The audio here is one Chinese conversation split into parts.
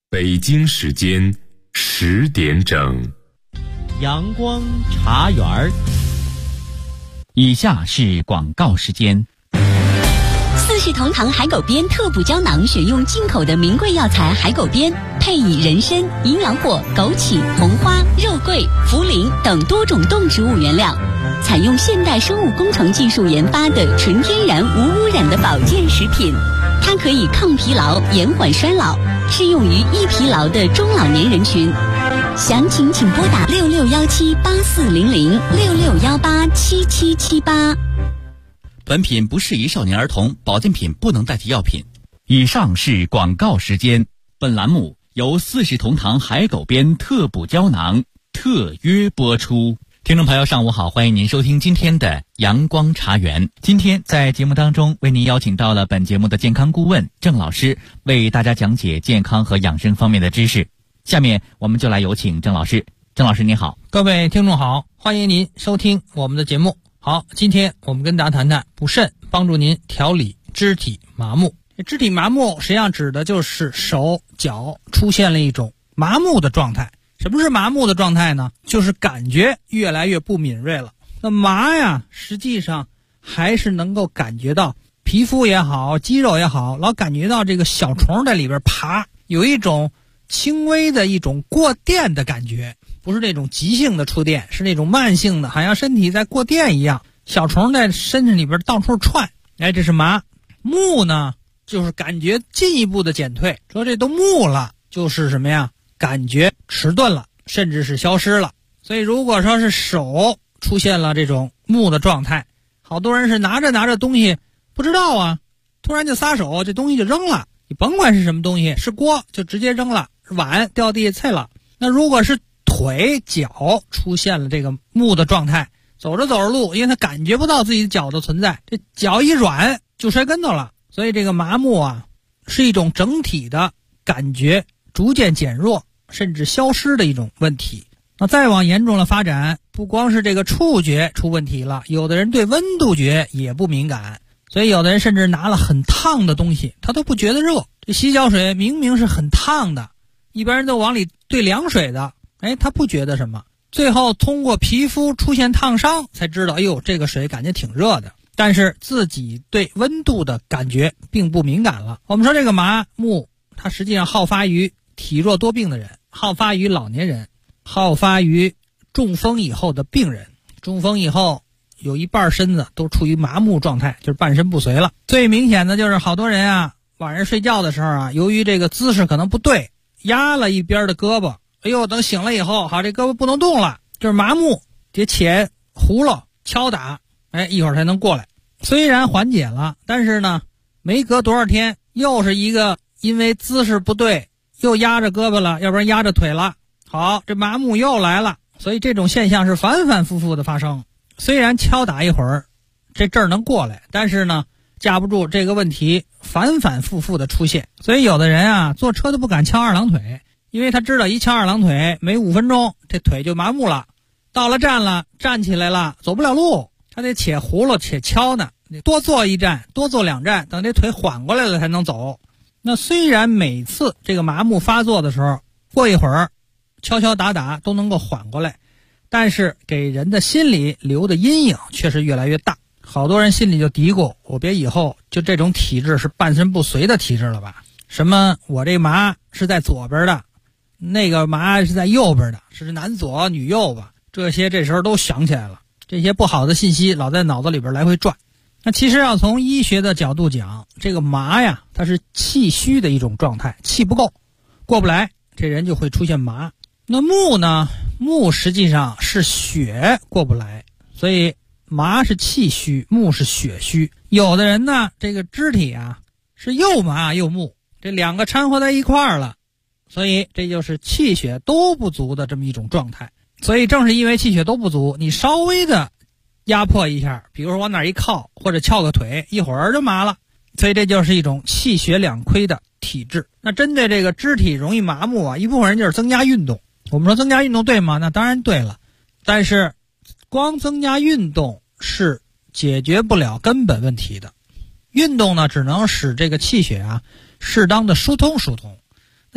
北京时间10点整， 阳光茶园儿。 以下是广告时间。 四世同堂海狗鞭特补胶囊，选用进口的名贵药材海狗鞭，配以人参、营养果、枸杞、红花、肉桂、茯苓等多种动植物原料，采用现代生物工程技术研发的纯天然无污染的保健食品。它可以抗疲劳、延缓衰老，适用于易疲劳的中老年人群。详情请拨打6617840066187778。 本品不适宜少年儿童，保健品不能代替药品。 以上是广告时间。本栏目由四世同堂海狗鞭特补胶囊特约播出。听众朋友上午好，欢迎您收听今天的阳光茶园。今天在节目当中为您邀请到了本节目的健康顾问郑老师，为大家讲解健康和养生方面的知识。下面我们就来有请郑老师。郑老师您好。 各位听众好，欢迎您收听我们的节目。好，今天我们跟大家谈谈补肾，帮助您调理肢体麻木。肢体麻木实际上指的就是手脚出现了一种麻木的状态。什么是麻木的状态呢？就是感觉越来越不敏锐了。那麻呀，实际上还是能够感觉到皮肤也好，肌肉也好，老感觉到这个小虫在里边爬，有一种轻微的一种过电的感觉，不是那种急性的触电，是那种慢性的，好像身体在过电一样，小虫在身体里边到处窜。这是麻。木呢，就是感觉进一步的减退，说这都木了，就是什么呀？感觉迟钝了，甚至是消失了。所以如果说是手出现了这种木的状态，好多人是拿着东西不知道啊，突然就撒手，这东西就扔了。你甭管是什么东西，是锅就直接扔了，碗掉地下碎了。那如果是腿脚出现了这个木的状态，走着路，因为他感觉不到自己的脚的存在，这脚一软就摔跟头了。所以这个麻木啊，是一种整体的感觉逐渐减弱甚至消失的一种问题。那再往严重了发展，不光是这个触觉出问题了，有的人对温度觉也不敏感，所以有的人甚至拿了很烫的东西他都不觉得热。这洗脚水明明是很烫的，一般人都往里兑凉水的，他不觉得什么，最后通过皮肤出现烫伤才知道，这个水感觉挺热的，但是自己对温度的感觉并不敏感了。我们说这个麻木它实际上好发于体弱多病的人，好发于老年人，好发于中风以后的病人。中风以后有一半身子都处于麻木状态，就是半身不遂了。最明显的就是好多人啊，晚上睡觉的时候啊，由于这个姿势可能不对，压了一边的胳膊，等醒了以后，好，这胳膊不能动了，就是麻木，得且葫芦敲打，一会儿才能过来。虽然缓解了，但是呢，没隔多少天，又是一个因为姿势不对，又压着胳膊了，要不然压着腿了，好，这麻木又来了。所以这种现象是反反复复的发生。虽然敲打一会儿，这阵儿能过来，但是呢，架不住这个问题反反复复的出现。所以有的人啊，坐车都不敢敲二郎腿，因为他知道一敲二郎腿，没5分钟，这腿就麻木了。到了站了，站起来了，走不了路，他得且葫芦且敲呢，多坐一站，多坐2站，等这腿缓过来了才能走。那虽然每次这个麻木发作的时候，过一会儿敲敲打打都能够缓过来，但是给人的心里留的阴影确实越来越大。好多人心里就嘀咕，我别以后就这种体质是半身不遂的体质了吧？什么我这麻是在左边的，那个麻是在右边的，是男左女右吧？这时候都想起来了，这些不好的信息老在脑子里边来回转。那其实要从医学的角度讲，这个麻呀，它是气虚的一种状态，气不够，过不来，这人就会出现麻。那木呢？木实际上是血过不来，所以麻是气虚，木是血虚。有的人呢，这个肢体啊是又麻又木，这2个掺和在一块儿了，所以这就是气血都不足的这么一种状态。所以正是因为气血都不足，你稍微的压迫一下，比如说往哪一靠或者翘个腿，一会儿就麻了。所以这就是一种气血两亏的体质。那针对这个肢体容易麻木啊，一部分人就是增加运动。我们说增加运动对吗？那当然对了，但是光增加运动是解决不了根本问题的。运动呢，只能使这个气血啊适当的疏通。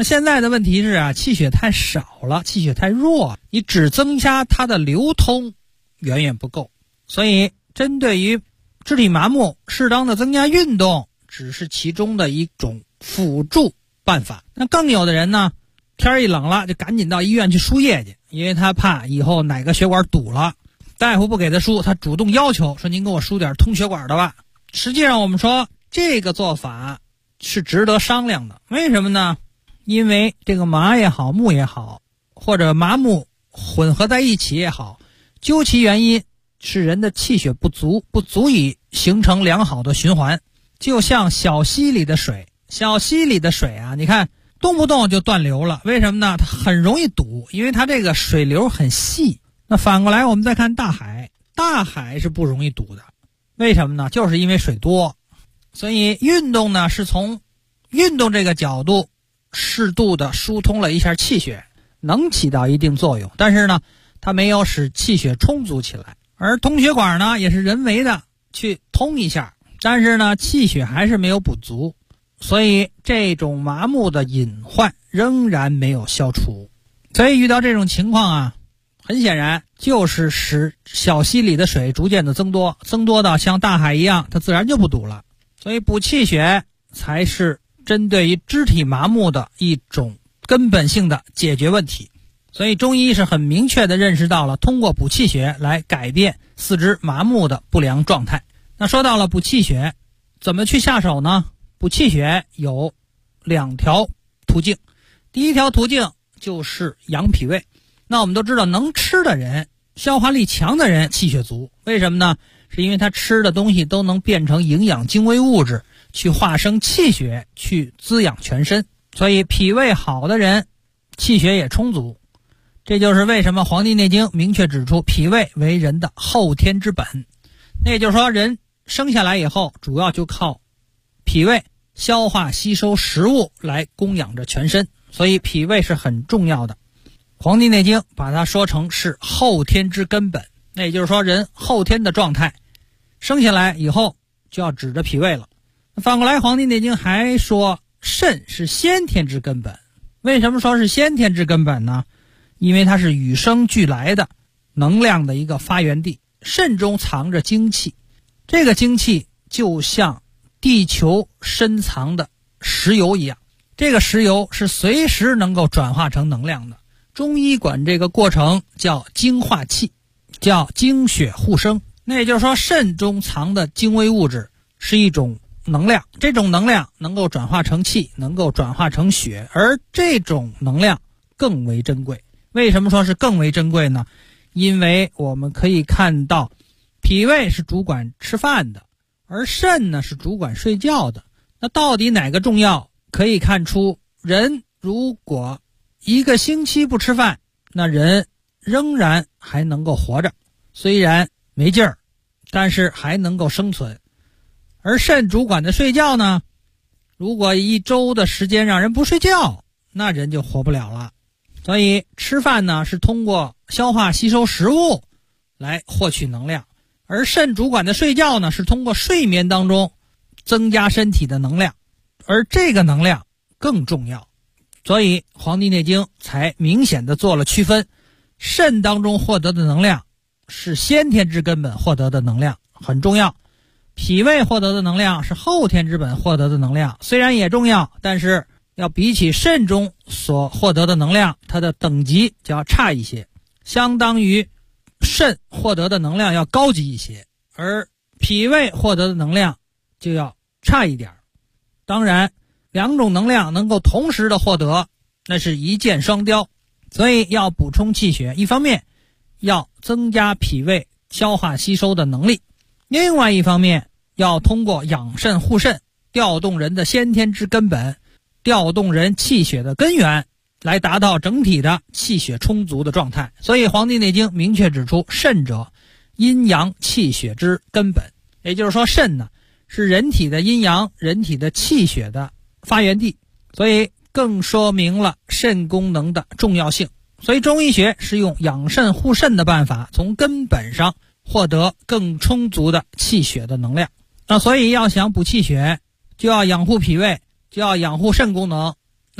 那现在的问题是气血太少了，气血太弱，你只增加它的流通远远不够。所以针对于肢体麻木，适当的增加运动只是其中的一种辅助办法。那更有的人呢，天一冷了就赶紧到医院去输液去，因为他怕以后哪个血管堵了，大夫不给他输，他主动要求说您给我输点通血管的吧。实际上我们说这个做法是值得商量的。为什么呢？因为这个麻也好，木也好，或者麻木混合在一起也好，究其原因是人的气血不足，不足以形成良好的循环。就像小溪里的水，你看动不动就断流了，为什么呢？它很容易堵，因为它这个水流很细。那反过来我们再看大海是不容易堵的，为什么呢？就是因为水多。所以运动呢，是从运动这个角度适度的疏通了一下气血，能起到一定作用，但是呢它没有使气血充足起来。而通血管呢也是人为的去通一下，但是呢气血还是没有补足，所以这种麻木的隐患仍然没有消除。所以遇到这种情况很显然就是使小溪里的水逐渐的增多到像大海一样，它自然就不堵了。所以补气血才是针对于肢体麻木的一种根本性的解决问题。所以中医是很明确地认识到了通过补气血来改变四肢麻木的不良状态。那说到了补气血怎么去下手呢？补气血有2条途径。第一条途径就是养脾胃。那我们都知道能吃的人，消化力强的人气血足，为什么呢？是因为他吃的东西都能变成营养精微物质，去化生气血，去滋养全身。所以脾胃好的人气血也充足。这就是为什么《黄帝内经》明确指出脾胃为人的后天之本。那也就是说人生下来以后主要就靠脾胃消化吸收食物来供养着全身，所以脾胃是很重要的。《黄帝内经》把它说成是后天之根本，那也就是说人后天的状态生下来以后就要指着脾胃了。反过来《黄帝内经》还说肾是先天之根本。为什么说是先天之根本呢？因为它是与生俱来的能量的一个发源地，肾中藏着精气，这个精气就像地球深藏的石油一样，这个石油是随时能够转化成能量的。中医管这个过程叫精化气，叫精血互生。那也就是说肾中藏的精微物质是一种能量，这种能量能够转化成气，能够转化成血，而这种能量更为珍贵。为什么说是更为珍贵呢？因为我们可以看到脾胃是主管吃饭的，而肾呢是主管睡觉的。那到底哪个重要？可以看出人如果1个星期不吃饭，那人仍然还能够活着，虽然没劲儿，但是还能够生存。而肾主管的睡觉呢，如果1周的时间让人不睡觉，那人就活不了了。所以吃饭呢是通过消化吸收食物来获取能量，而肾主管的睡觉呢是通过睡眠当中增加身体的能量，而这个能量更重要。所以《黄帝内经》才明显的做了区分，肾当中获得的能量是先天之根本获得的能量，很重要。脾胃获得的能量是后天之本获得的能量，虽然也重要，但是要比起肾中所获得的能量，它的等级就要差一些，相当于肾获得的能量要高级一些，而脾胃获得的能量就要差一点。当然2种能量能够同时的获得，那是一箭双雕。所以要补充气血，一方面要增加脾胃消化吸收的能力，另外一方面要通过养肾护肾，调动人的先天之根本，调动人气血的根源，来达到整体的气血充足的状态。所以《黄帝内经》明确指出，肾者阴阳气血之根本。也就是说肾呢是人体的阴阳，人体的气血的发源地，所以更说明了肾功能的重要性。所以中医学是用养肾护肾的办法，从根本上获得更充足的气血的能量。那所以要想补气血，就要养护脾胃，就要养护肾功能。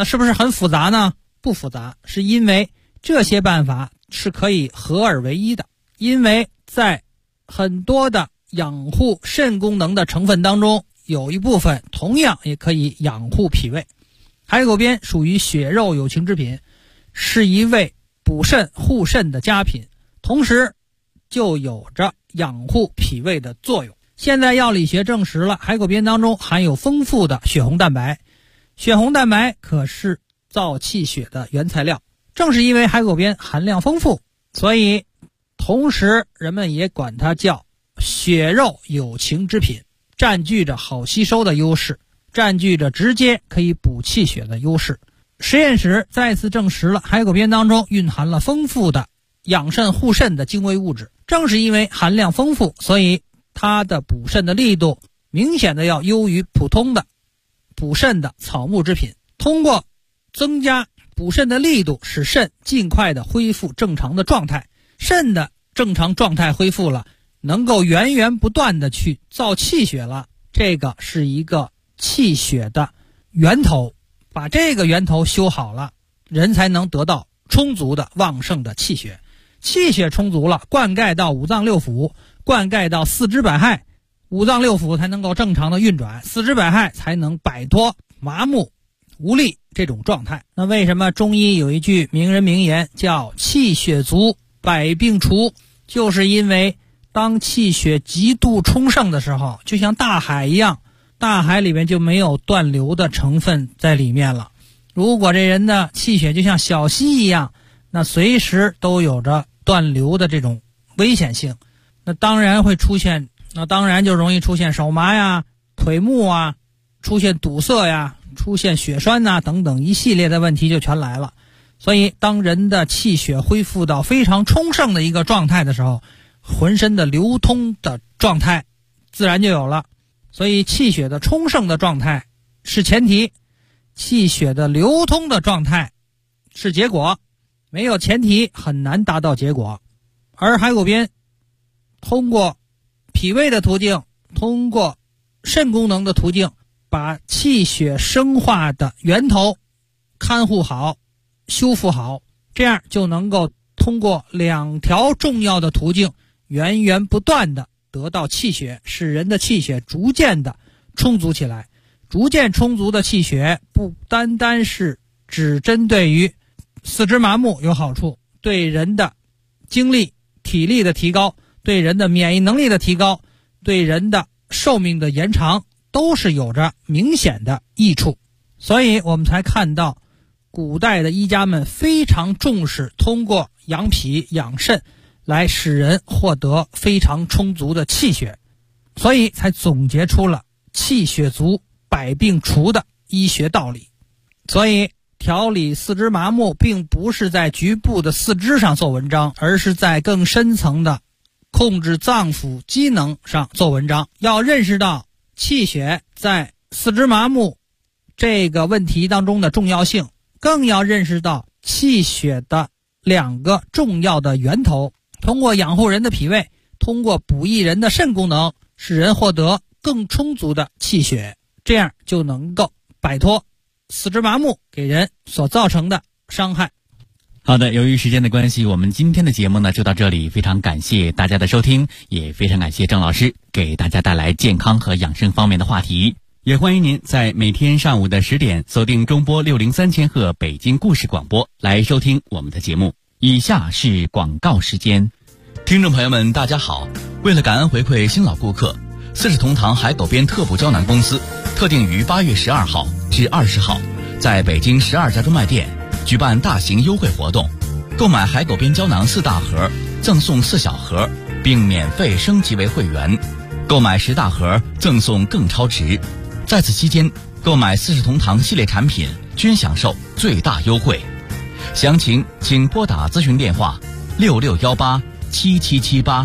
那是不是很复杂呢？不复杂，是因为这些办法是可以合二为一的。因为在很多的养护肾功能的成分当中，有一部分同样也可以养护脾胃。海狗鞭属于血肉有情之品，是一味补肾护肾的佳品，同时就有着养护脾胃的作用。现在药理学证实了，海狗鞭当中含有丰富的血红蛋白，血红蛋白可是造气血的原材料。正是因为海狗鞭含量丰富，所以同时人们也管它叫血肉有情之品，占据着好吸收的优势，占据着直接可以补气血的优势。实验室再次证实了海狗鞭当中蕴含了丰富的养肾护肾的精微物质。正是因为含量丰富，所以它的补肾的力度明显的要优于普通的补肾的草木之品。通过增加补肾的力度，使肾尽快的恢复正常的状态。肾的正常状态恢复了，能够源源不断的去造气血了，这个是一个气血的源头。把这个源头修好了，人才能得到充足的旺盛的气血。气血充足了，灌溉到五脏六腑，灌溉到四肢百骸，五脏六腑才能够正常的运转，四肢百骸才能摆脱麻木无力这种状态。那为什么中医有一句名人名言叫气血足百病除？就是因为当气血极度充盛的时候，就像大海一样，大海里面就没有断流的成分在里面了。如果这人的气血就像小溪一样，那随时都有着断流的这种危险性，那当然就容易出现手麻呀、腿木啊，出现堵塞呀、出现血栓呐等等一系列的问题就全来了。所以当人的气血恢复到非常充盛的一个状态的时候，浑身的流通的状态自然就有了。所以气血的充盛的状态是前提，气血的流通的状态是结果，没有前提很难达到结果。而海狗鞭通过脾胃的途径，通过肾功能的途径，把气血生化的源头看护好、修复好，这样就能够通过两条重要的途径源源不断的得到气血，使人的气血逐渐的充足起来。逐渐充足的气血不单单是只针对于四肢麻木有好处，对人的精力体力的提高，对人的免疫能力的提高，对人的寿命的延长都是有着明显的益处。所以我们才看到古代的医家们非常重视通过养脾养肾来使人获得非常充足的气血，所以才总结出了气血足百病除的医学道理。所以调理四肢麻木并不是在局部的四肢上做文章，而是在更深层的控制脏腑机能上做文章。要认识到气血在四肢麻木这个问题当中的重要性，更要认识到气血的两个重要的源头，通过养护人的脾胃，通过补益人的肾功能，使人获得更充足的气血，这样就能够摆脱四肢麻木给人所造成的伤害。 好的，由于时间的关系，我们今天的节目呢就到这里，非常感谢大家的收听，也非常感谢郑老师给大家带来健康和养生方面的话题。也欢迎您在每天上午的10点锁定中波603千赫北京故事广播来收听我们的节目。以下是广告时间。 听众朋友们大家好，为了感恩回馈新老顾客，40同堂海狗鞭特补胶囊公司特定于8月12号至20号在北京12家专卖店举办大型优惠活动，购买海狗鞭胶囊4大盒赠送4小盒，并免费升级为会员，购买10大盒赠送更超值。在此期间购买40同堂系列产品均享受最大优惠，详情请拨打咨询电话66187778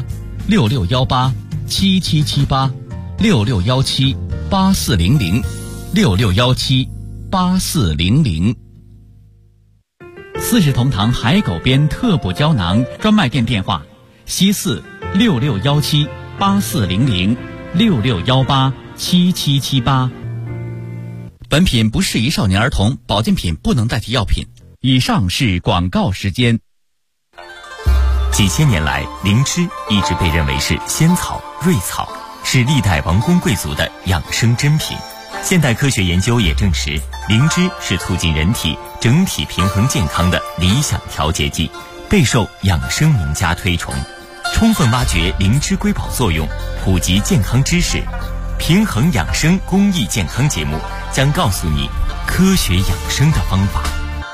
66187778 66178400 66178400。 40同堂海狗鞭特补胶囊专卖店电话：西4 66178400 66187778。 本品不适宜少年儿童，保健品不能代替药品。 以上是广告时间。 几千年来，灵芝一直被认为是仙草、瑞草，是历代王公贵族的养生珍品。现代科学研究也证实，灵芝是促进人体整体平衡健康的理想调节剂，备受养生名家推崇。充分挖掘灵芝瑰宝作用，普及健康知识，平衡养生公益健康节目将告诉你科学养生的方法。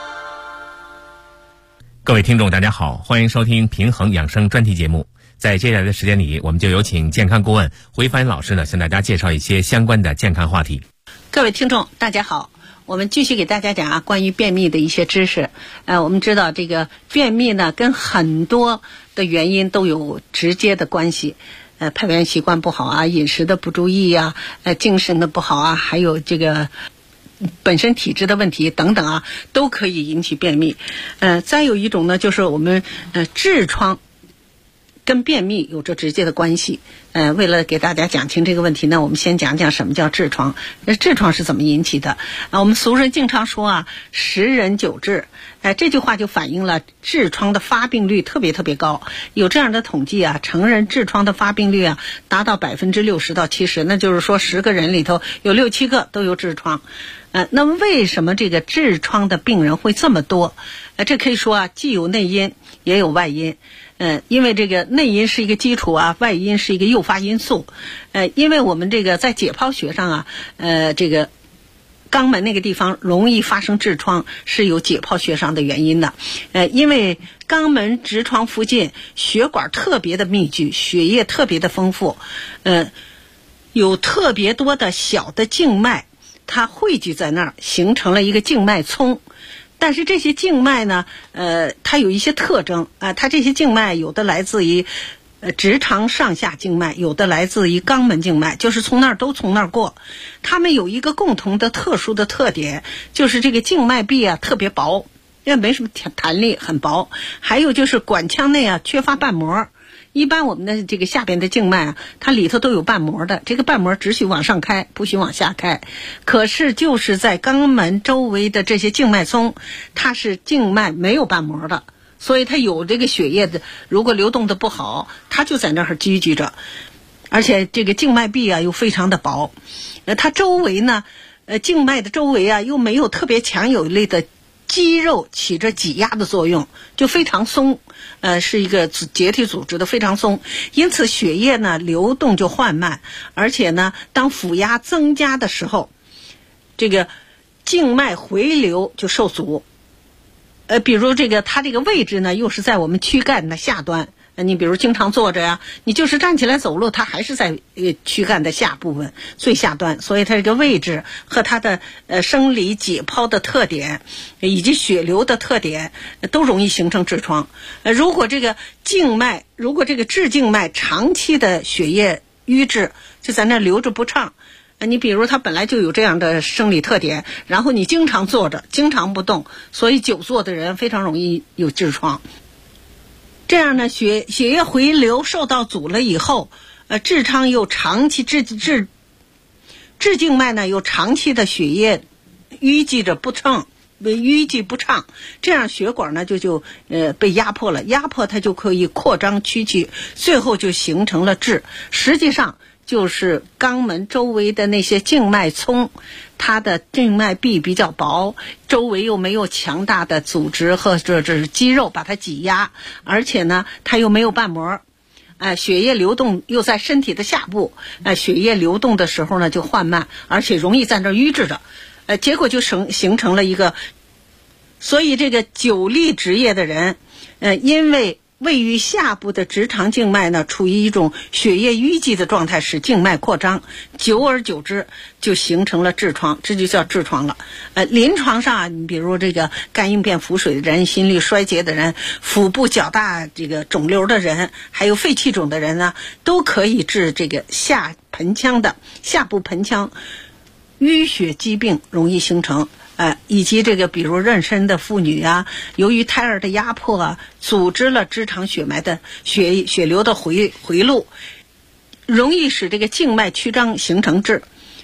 各位听众大家好，欢迎收听平衡养生专题节目。在接下来的时间里，我们就有请健康顾问回帆老师呢，向大家介绍一些相关的健康话题。 各位听众大家好，我们继续给大家讲关于便秘的一些知识。我们知道这个便秘呢跟很多的原因都有直接的关系，排便习惯不好啊，饮食的不注意啊，精神的不好啊，还有这个本身体质的问题等等啊，都可以引起便秘。再有一种呢，就是我们痔疮跟便秘有着直接的关系。为了给大家讲清这个问题呢，我们先讲讲什么叫痔疮。痔疮是怎么引起的？我们俗人经常说啊，10人9痔。这句话就反映了痔疮的发病率特别高。有这样的统计啊，成人痔疮的发病率啊达到60%到70%，那就是说10个人里头有6、7个都有痔疮。那么为什么这个痔疮的病人会这么多？这可以说啊，既有内因也有外因。因为这个内因是一个基础啊，外因是一个诱发因素。因为我们这个在解剖学上啊，这个肛门那个地方容易发生痔疮是有解剖学上的原因的。因为肛门直床附近血管特别的密集，血液特别的丰富，有特别多的小的静脉，它汇聚在那儿，形成了一个静脉丛。但是这些静脉呢，它有一些特征啊，它这些静脉有的来自于直肠上下静脉，有的来自于肛门静脉，就是从那儿都从那儿过。它们有一个共同的特殊的特点，就是这个静脉壁啊特别薄，因为没什么弹力，很薄。还有就是管腔内啊缺乏瓣膜。一般我们的这个下边的静脉啊，它里头都有瓣膜的，这个瓣膜只许往上开，不许往下开。可是就是在肛门周围的这些静脉丛，它是静脉没有瓣膜的，所以它有这个血液的，如果流动的不好，它就在那儿聚集着。而且这个静脉壁啊又非常的薄，它周围呢，静脉的周围啊又没有特别强有力的肌肉起着挤压的作用，就非常松，是一个结缔组织的非常松，因此血液呢流动就缓慢，而且呢当腹压增加的时候，这个静脉回流就受阻。比如这个它这个位置呢又是在我们躯干的下端，你比如经常坐着呀，你就是站起来走路，它还是在躯干的下部分最下端，所以它这个位置和它的生理解剖的特点以及血流的特点都容易形成痔疮。如果这个静脉，如果这个痔静脉长期的血液瘀滞，就在那流着不畅，你比如它本来就有这样的生理特点，然后你经常坐着经常不动，所以久坐的人非常容易有痔疮。这样呢，血液回流受到阻了以后，痔疮又长期痔静脉呢又长期的血液淤积不畅，这样血管呢就被压迫了，压迫它就可以扩张曲曲，最后就形成了痔。实际上就是肛门周围的那些静脉丛，它的静脉壁比较薄，周围又没有强大的组织和这是肌肉把它挤压，而且呢它又没有瓣膜，血液流动又在身体的下部，血液流动的时候呢就缓慢，而且容易在那儿淤滞着，结果就形成了一个，所以这个久立职业的人，因为位于下部的直肠静脉呢处于一种血液淤积的状态，使静脉扩张，久而久之就形成了痔疮，这就叫痔疮了。临床上啊，你比如这个肝硬变腹水的人、心力衰竭的人、腹部较大这个肿瘤的人，还有肺气肿的人呢，都可以治这个下部盆腔淤血疾病容易形成。以及这个比如妊娠的妇女啊，由于胎儿的压迫啊，阻止了直肠血脉的血流的回路，容易使这个静脉曲张形成痔。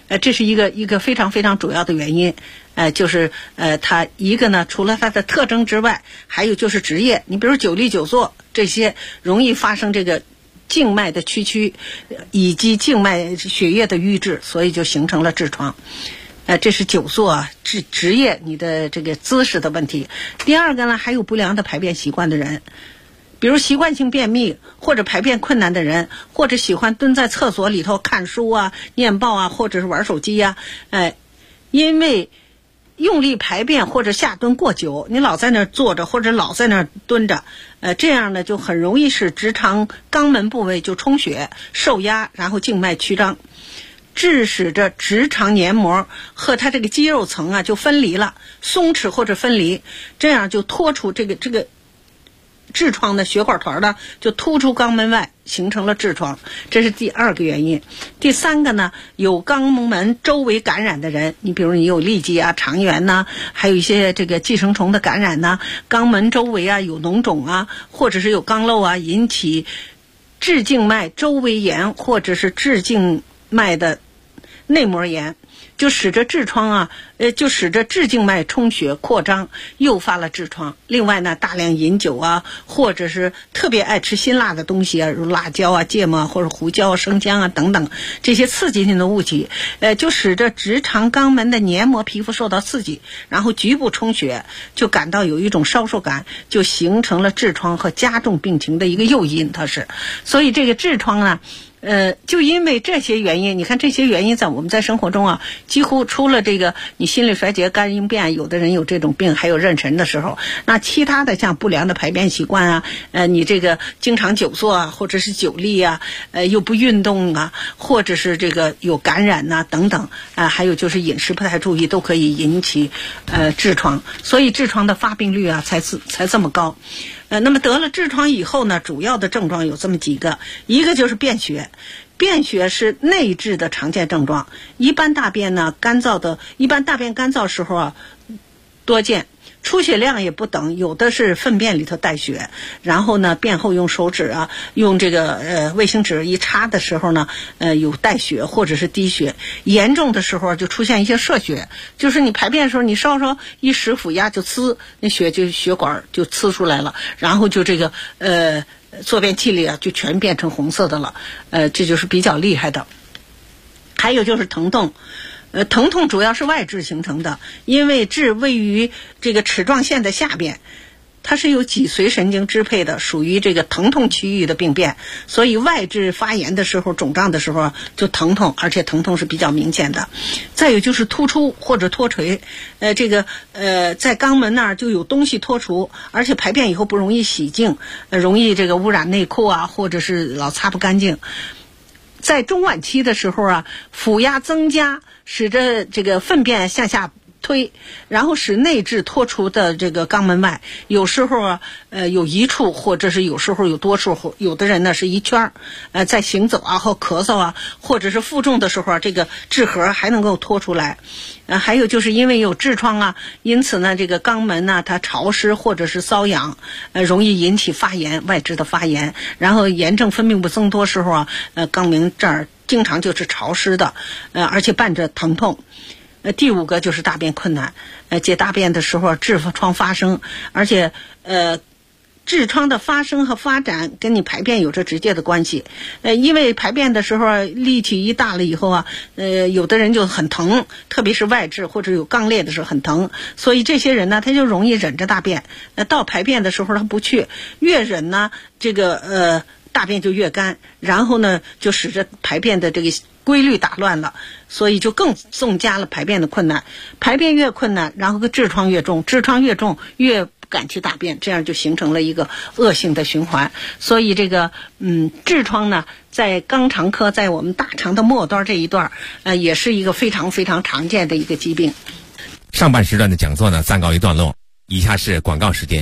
这是一个非常非常主要的原因。就是它一个呢，除了它的特征之外，还有就是职业。你比如久立久坐这些，容易发生这个静脉的曲曲，以及静脉血液的瘀滞，所以就形成了痔疮。这是久坐啊，职业你的这个姿势的问题。第二个呢，还有不良的排便习惯的人。比如习惯性便秘或者排便困难的人，或者喜欢蹲在厕所里头看书啊、念报啊，或者是玩手机啊，因为用力排便或者下蹲过久，你老在那儿坐着或者老在那儿蹲着，这样呢就很容易使直肠肛门部位就充血、受压，然后静脉曲张，致使着直肠黏膜和它这个肌肉层啊就分离了，松弛或者分离，这样就拖出这个痔疮的血管团呢就突出肛门外，形成了痔疮。这是第二个原因。第三个呢，有肛门周围感染的人，你比如你有痢疾啊、肠炎呐，还有一些这个寄生虫的感染呐，肛门周围啊有脓肿啊，或者是有肛瘘啊，引起痔静脉周围炎或者是痔静脉的内膜炎，就使得痔疮啊，就使得痔静脉充血扩张，诱发了痔疮。另外呢，大量饮酒啊，或者是特别爱吃辛辣的东西啊，如辣椒啊、芥末啊，或者胡椒啊、生姜啊等等这些刺激性的物体，就使得直肠肛门的黏膜皮肤受到刺激，然后局部充血，就感到有一种烧受感，就形成了痔疮和加重病情的一个诱因。它是，所以这个痔疮呢。就因为这些原因，你看这些原因我们在生活中啊，几乎除了这个你心力衰竭、肝硬变，有的人有这种病，还有妊娠的时候，那其他的像不良的排便习惯啊，你这个经常久坐啊，或者是久立啊，又不运动啊，或者是这个有感染呐、等等还有就是饮食不太注意，都可以引起痔疮，所以痔疮的发病率啊才这么高。那么得了痔疮以后呢，主要的症状有这么几个，一个就是便血。便血是内痔的常见症状，一般大便干燥时候啊多见，出血量也不等，有的是粪便里头带血，然后呢便后用手指啊，用这个卫生纸一擦的时候呢，有带血或者是滴血，严重的时候就出现一些射血，就是你排便的时候你稍稍一使腹压就呲，那血管就呲出来了，然后就这个坐便器里啊就全变成红色的了，这就是比较厉害的。还有就是疼痛。疼痛主要是外痔形成的，因为痔位于这个齿状线的下边，它是由脊髓神经支配的，属于这个疼痛区域的病变，所以外痔发炎的时候、肿胀的时候就疼痛，而且疼痛是比较明显的。再有就是突出或者脱垂，在肛门那儿就有东西脱出，而且排便以后不容易洗净，容易这个污染内裤啊，或者是老擦不干净。在中晚期的时候啊，腹压增加，使得这个粪便向下推，然后使内痔脱出的这个肛门外，有时候啊有一处，或者是有时候有多处，有的人呢是一圈在行走啊或咳嗽啊，或者是负重的时候这个痔核还能够脱出来。还有就是因为有痔疮啊，因此呢这个肛门呢它潮湿或者是瘙痒，容易引起发炎，外痔的发炎，然后炎症分泌物增多时候啊，肛门这儿经常就是潮湿的，而且伴着疼痛。第五个就是大便困难，解大便的时候痔疮发生，而且痔疮的发生和发展跟你排便有着直接的关系。因为排便的时候力气一大了以后啊，有的人就很疼，特别是外痔或者有肛裂的时候很疼，所以这些人呢他就容易忍着大便，到排便的时候他不去，越忍呢这个大便就越干，然后呢就使得排便的这个规律打乱了，所以就更增加了排便的困难。排便越困难，然后痔疮越重，痔疮越重越不敢去大便，这样就形成了一个恶性的循环。所以这个痔疮呢，在肛肠科，在我们大肠的末端这一段也是一个非常非常常见的一个疾病。 上半时段的讲座呢暂告一段落，以下是广告时间。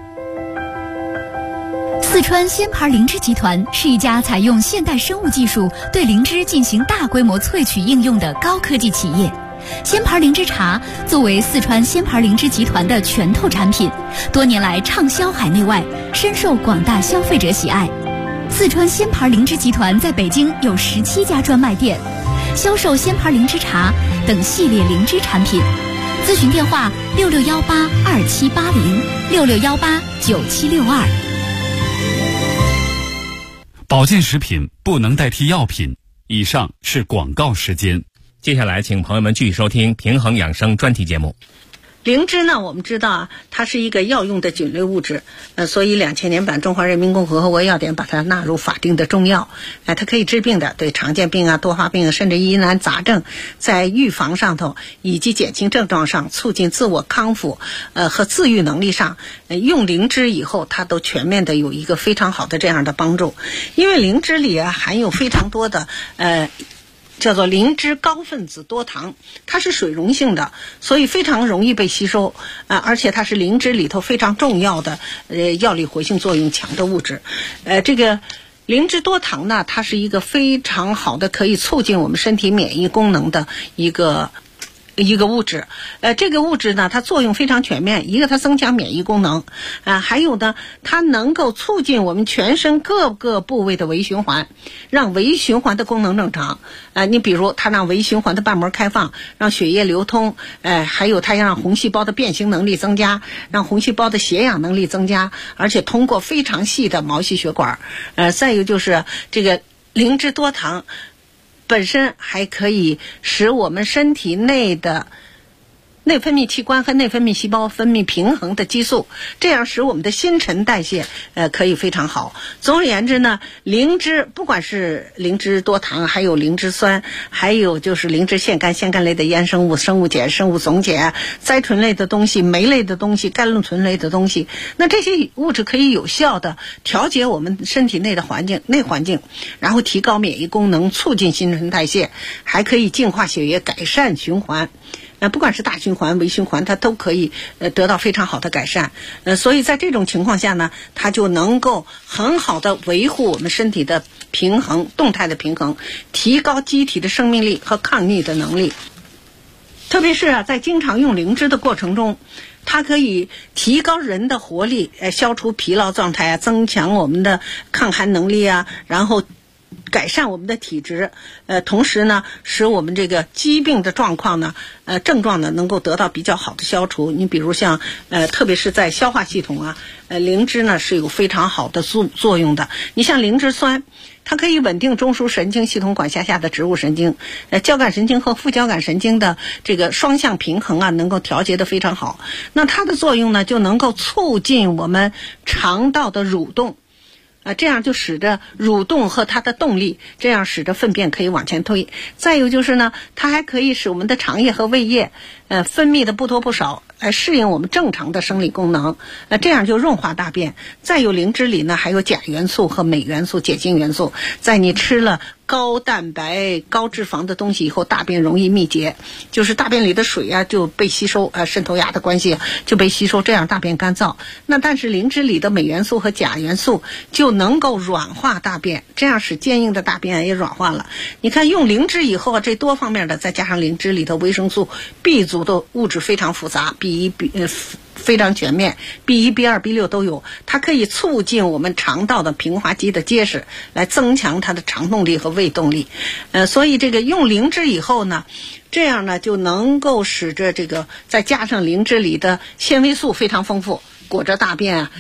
四川仙牌灵芝集团是一家采用现代生物技术对灵芝进行大规模萃取应用的高科技企业。仙牌灵芝茶作为四川仙牌灵芝集团的拳头产品，多年来畅销海内外，深受广大消费者喜爱。四川仙牌灵芝集团在北京有17家专卖店。 销售仙牌灵芝茶等系列灵芝产品。咨询电话6618278066189762。 保健食品不能代替药品。以上是广告时间。 接下来请朋友们继续收听平衡养生专题节目。 灵芝呢，我们知道啊，它是一个药用的菌类物质，所以2000年版中华人民共和国药典把它纳入法定的中药。它可以治病的，对常见病啊、多发病啊，甚至疑难杂症，在预防上头以及减轻症状上、促进自我康复和自愈能力上，用灵芝以后，它都全面的有一个非常好的这样的帮助。因为灵芝里啊含有非常多的叫做灵芝高分子多糖，它是水溶性的，所以非常容易被吸收而且它是灵芝里头非常重要的药理活性作用强的物质。这个灵芝多糖呢，它是一个非常好的可以促进我们身体免疫功能的一个物质。这个物质呢，它作用非常全面。一个，它增强免疫功能还有呢，它能够促进我们全身各个部位的微循环，让微循环的功能正常。你比如它让微循环的瓣膜开放，让血液流通，还有它让红细胞的变形能力增加，让红细胞的携氧能力增加，而且通过非常细的毛细血管。再有就是这个灵芝多糖本身还可以使我们身体内的内分泌器官和内分泌细胞分泌平衡的激素，这样使我们的新陈代谢可以非常好。总而言之呢，灵芝不管是灵芝多糖，还有灵芝酸，还有就是灵芝腺苷类的衍生物、生物碱、生物总碱、甾醇类的东西、酶类的东西、甘露醇类的东西，那这些物质可以有效的调节我们身体内的内环境，然后提高免疫功能，促进新陈代谢，还可以净化血液，改善循环。不管是大循环、微循环，它都可以得到非常好的改善。所以在这种情况下呢，它就能够很好的维护我们身体的平衡，动态的平衡，提高机体的生命力和抗逆的能力。特别是在经常用灵芝的过程中，它可以提高人的活力，消除疲劳状态增强我们的抗寒能力然后改善我们的体质，同时呢，使我们这个疾病的状况呢，症状呢，能够得到比较好的消除。你比如像特别是在消化系统灵芝呢是有非常好的作用的。你像灵芝酸，它可以稳定中枢神经系统管辖下的植物神经，交感神经和副交感神经的这个双向平衡能够调节得非常好。那它的作用呢，就能够促进我们肠道的蠕动。这样就使得蠕动和它的动力，这样使得粪便可以往前推。再有就是呢，它还可以使我们的肠液和胃液分泌的不多不少，来适应我们正常的生理功能，这样就润滑大便。再有灵芝里呢还有钾元素和镁元素、碱性元素，在你吃了高蛋白、高脂肪的东西以后，大便容易秘结，就是大便里的水就被吸收，渗透压的关系就被吸收，这样大便干燥。那但是灵芝里的镁元素和钾元素就能够软化大便，这样使坚硬的大便也软化了。你看用灵芝以后，这多方面的，再加上灵芝里头维生素 B 族的物质非常复杂，B1 非常全面， B1 B2 B6 都有，它可以促进我们肠道的平滑肌的结实，来增强它的肠动力和胃动力。所以这个用灵芝以后呢，这样呢就能够使着这个再加上灵芝里的纤维素非常丰富，裹着大便